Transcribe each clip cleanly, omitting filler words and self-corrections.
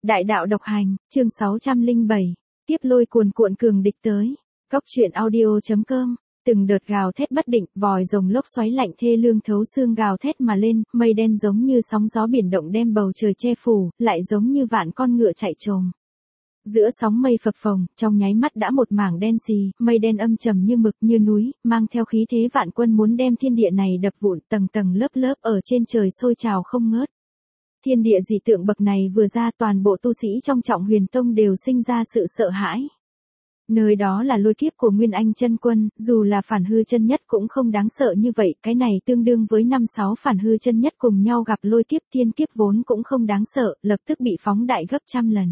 Đại đạo độc hành, chương 607. Tiếp lôi cuồn cuộn cường địch tới. Cốc truyện audio.com. Từng đợt gào thét bất định, vòi rồng lốc xoáy lạnh thê lương thấu xương gào thét mà lên, mây đen giống như sóng gió biển động đem bầu trời che phủ, lại giống như vạn con ngựa chạy trồm. Giữa sóng mây phập phồng, trong nháy mắt đã một mảng đen xì, mây đen âm trầm như mực như núi, mang theo khí thế vạn quân muốn đem thiên địa này đập vụn, tầng tầng lớp lớp ở trên trời sôi trào không ngớt. Thiên địa dị tượng bậc này vừa ra, toàn bộ tu sĩ trong Trọng Huyền Tông đều sinh ra sự sợ hãi. Nơi đó là lôi kiếp của Nguyên Anh chân quân, dù là phản hư chân nhất cũng không đáng sợ như vậy, cái này tương đương với 5-6 phản hư chân nhất cùng nhau gặp lôi kiếp, thiên kiếp vốn cũng không đáng sợ, lập tức bị phóng đại gấp trăm lần.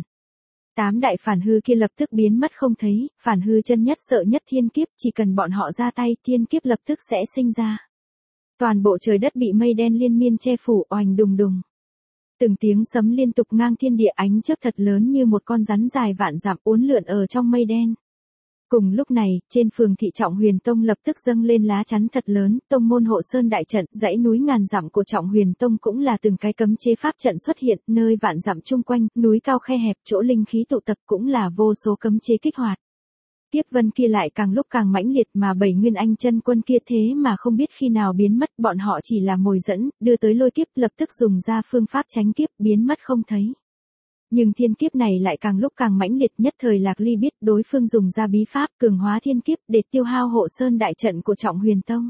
8 đại phản hư kia lập tức biến mất không thấy, phản hư chân nhất sợ nhất thiên kiếp, chỉ cần bọn họ ra tay, thiên kiếp lập tức sẽ sinh ra. Toàn bộ trời đất bị mây đen liên miên che phủ, oành đùng đùng. Từng tiếng sấm liên tục ngang thiên địa, ánh chớp thật lớn như một con rắn dài vạn dặm uốn lượn ở trong mây đen. Cùng lúc này, trên phường thị Trọng Huyền Tông lập tức dâng lên lá chắn thật lớn, tông môn hộ sơn đại trận, dãy núi ngàn dặm của Trọng Huyền Tông cũng là từng cái cấm chế pháp trận xuất hiện, nơi vạn dặm chung quanh, núi cao khe hẹp, chỗ linh khí tụ tập cũng là vô số cấm chế kích hoạt. Tiếp vân kia lại càng lúc càng mãnh liệt, mà 7 nguyên anh chân quân kia thế mà không biết khi nào biến mất, bọn họ chỉ là mồi dẫn, đưa tới lôi kiếp, lập tức dùng ra phương pháp tránh kiếp, biến mất không thấy. Nhưng thiên kiếp này lại càng lúc càng mãnh liệt, nhất thời Lạc Ly biết đối phương dùng ra bí pháp cường hóa thiên kiếp để tiêu hao hộ sơn đại trận của Trọng Huyền Tông.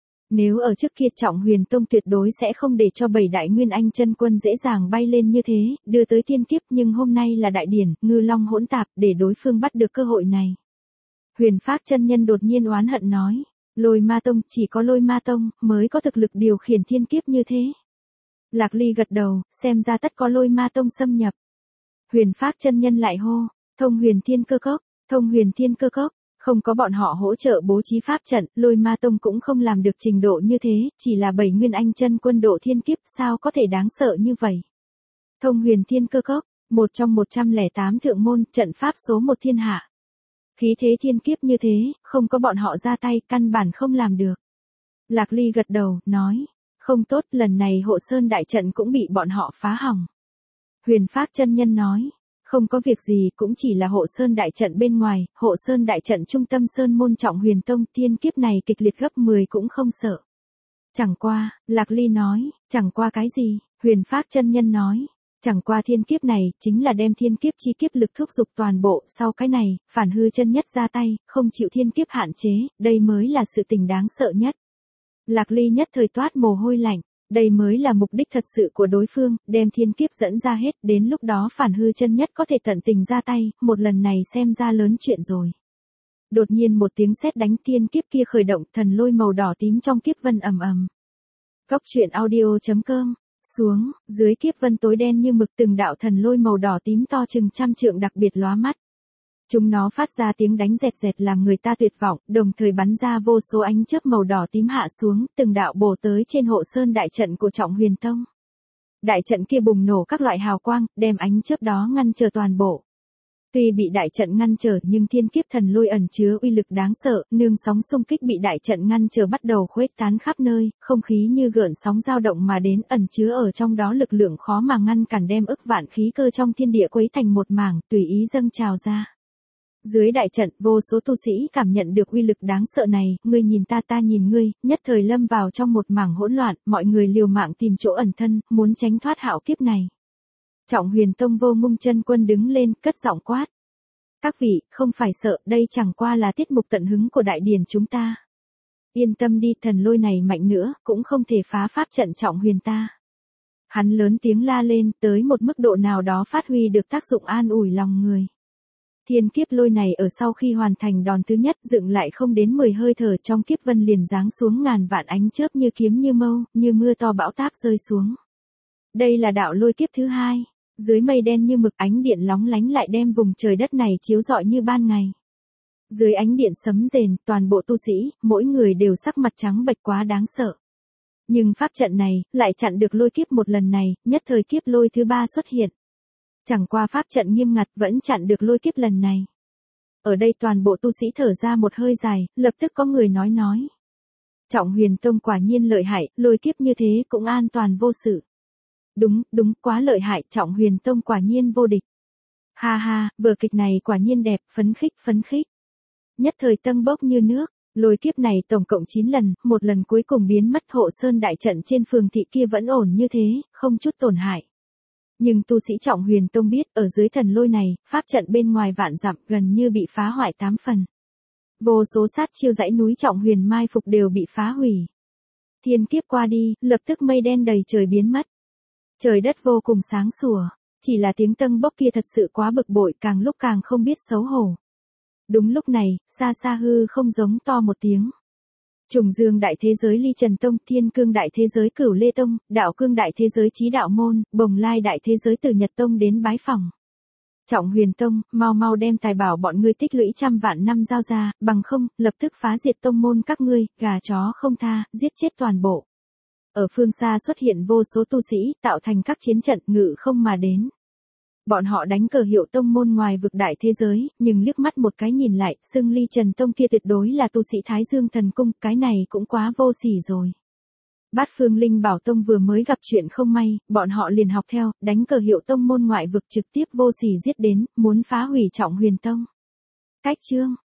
Nếu ở trước kia Trọng Huyền Tông tuyệt đối sẽ không để cho 7 đại nguyên anh chân quân dễ dàng bay lên như thế, đưa tới thiên kiếp, nhưng hôm nay là đại điển, ngư long hỗn tạp, để đối phương bắt được cơ hội này. Huyền Phác chân nhân đột nhiên oán hận nói, Lôi Ma Tông, chỉ có Lôi Ma Tông mới có thực lực điều khiển thiên kiếp như thế. Lạc Ly gật đầu, xem ra tất có Lôi Ma Tông xâm nhập. Huyền Phác chân nhân lại hô, Thông Huyền Thiên Cơ Cốc, Thông Huyền Thiên Cơ Cốc, không có bọn họ hỗ trợ bố trí pháp trận, Lôi Ma Tông cũng không làm được trình độ như thế, chỉ là 7 nguyên anh chân quân độ thiên kiếp, sao có thể đáng sợ như vậy. Thông Huyền Thiên Cơ Cốc, một trong 108 thượng môn, trận pháp số 1 thiên hạ. Khí thế thiên kiếp như thế, không có bọn họ ra tay, căn bản không làm được. Lạc Ly gật đầu, nói, không tốt, lần này hộ sơn đại trận cũng bị bọn họ phá hỏng. Huyền Phác chân nhân nói, không có việc gì, cũng chỉ là hộ sơn đại trận bên ngoài, hộ sơn đại trận trung tâm sơn môn Trọng Huyền Tông, thiên kiếp này kịch liệt gấp 10 cũng không sợ. Chẳng qua, Lạc Ly nói, chẳng qua cái gì, Huyền Phác chân nhân nói, chẳng qua thiên kiếp này, chính là đem thiên kiếp chi kiếp lực thúc giục toàn bộ, sau cái này, phản hư chân nhất ra tay, không chịu thiên kiếp hạn chế, đây mới là sự tình đáng sợ nhất. Lạc Ly nhất thời toát mồ hôi lạnh, đây mới là mục đích thật sự của đối phương, đem thiên kiếp dẫn ra hết, đến lúc đó phản hư chân nhất có thể tận tình ra tay, một lần này xem ra lớn chuyện rồi. Đột nhiên một tiếng sét đánh, thiên kiếp kia khởi động, thần lôi màu đỏ tím trong kiếp vân ầm ầm. Cốc truyện audio.com. Xuống, dưới kiếp vân tối đen như mực, từng đạo thần lôi màu đỏ tím to chừng trăm trượng đặc biệt lóa mắt. Chúng nó phát ra tiếng đánh rẹt rẹt làm người ta tuyệt vọng, đồng thời bắn ra vô số ánh chớp màu đỏ tím hạ xuống, từng đạo bổ tới trên hộ sơn đại trận của Trọng Huyền Tông. Đại trận kia bùng nổ các loại hào quang, đem ánh chớp đó ngăn trở toàn bộ. Tuy bị đại trận ngăn trở, nhưng thiên kiếp thần lôi ẩn chứa uy lực đáng sợ, nương sóng xung kích bị đại trận ngăn trở bắt đầu khuếch tán khắp nơi, không khí như gợn sóng dao động mà đến, ẩn chứa ở trong đó lực lượng khó mà ngăn cản, đem ức vạn khí cơ trong thiên địa quấy thành một mảng, tùy ý dâng trào ra. Dưới đại trận, vô số tu sĩ cảm nhận được uy lực đáng sợ này, ngươi nhìn ta, ta nhìn ngươi, nhất thời lâm vào trong một mảng hỗn loạn, mọi người liều mạng tìm chỗ ẩn thân, muốn tránh thoát hạo kiếp này. Trọng Huyền Tông Vô Ngung chân quân đứng lên, cất giọng quát. Các vị, không phải sợ, đây chẳng qua là tiết mục tận hứng của đại điển chúng ta. Yên tâm đi, thần lôi này mạnh nữa, cũng không thể phá pháp trận Trọng Huyền ta. Hắn lớn tiếng la lên, tới một mức độ nào đó phát huy được tác dụng an ủi lòng người. Thiên kiếp lôi này ở sau khi hoàn thành đòn thứ nhất, dựng lại không đến 10 hơi thở, trong kiếp vân liền giáng xuống ngàn vạn ánh chớp như kiếm như mâu, như mưa to bão táp rơi xuống. Đây là đạo lôi kiếp thứ hai. Dưới mây đen như mực, ánh điện lóng lánh lại đem vùng trời đất này chiếu rọi như ban ngày. Dưới ánh điện sấm rền, toàn bộ tu sĩ, mỗi người đều sắc mặt trắng bệch quá đáng sợ. Nhưng pháp trận này, lại chặn được lôi kiếp một lần này, nhất thời kiếp lôi thứ ba xuất hiện. Chẳng qua pháp trận nghiêm ngặt vẫn chặn được lôi kiếp lần này. Ở đây toàn bộ tu sĩ thở ra một hơi dài, lập tức có người nói. Trọng Huyền Tông quả nhiên lợi hại, lôi kiếp như thế cũng an toàn vô sự. Đúng, đúng, quá lợi hại, Trọng Huyền Tông quả nhiên vô địch. Ha ha, vở kịch này quả nhiên đẹp, phấn khích, phấn khích. Nhất thời tâng bốc như nước, lôi kiếp này tổng cộng 9 lần, một lần cuối cùng biến mất Hộ Sơn đại trận trên phường thị kia vẫn ổn như thế, không chút tổn hại. Nhưng tu sĩ Trọng Huyền Tông biết, ở dưới thần lôi này, pháp trận bên ngoài vạn dặm gần như bị phá hoại 8 phần. Vô số sát chiêu dãy núi Trọng Huyền mai phục đều bị phá hủy. Thiên kiếp qua đi, lập tức mây đen đầy trời biến mất. Trời đất vô cùng sáng sủa, chỉ là tiếng tâng bốc kia thật sự quá bực bội, càng lúc càng không biết xấu hổ. Đúng lúc này, xa xa hư không giống to một tiếng. Trùng Dương đại thế giới Ly Trần Tông, Thiên Cương đại thế giới Cửu Lê Tông, Đạo Cương đại thế giới Chí Đạo Môn, Bồng Lai đại thế giới Từ Nhật Tông đến bái phỏng. Trọng Huyền Tông, mau mau đem tài bảo bọn ngươi tích lũy trăm vạn năm giao ra, bằng không, lập tức phá diệt tông môn các ngươi, gà chó không tha, giết chết toàn bộ. Ở phương xa xuất hiện vô số tu sĩ, tạo thành các chiến trận ngự không mà đến. Bọn họ đánh cờ hiệu tông môn ngoài vực đại thế giới, nhưng liếc mắt một cái nhìn lại, xưng Ly Trần Tông kia tuyệt đối là tu sĩ Thái Dương Thần Cung, cái này cũng quá vô sỉ rồi. Bát Phương Linh Bảo Tông vừa mới gặp chuyện không may, bọn họ liền học theo, đánh cờ hiệu tông môn ngoại vực trực tiếp vô sỉ giết đến, muốn phá hủy Trọng Huyền Tông. Cách chương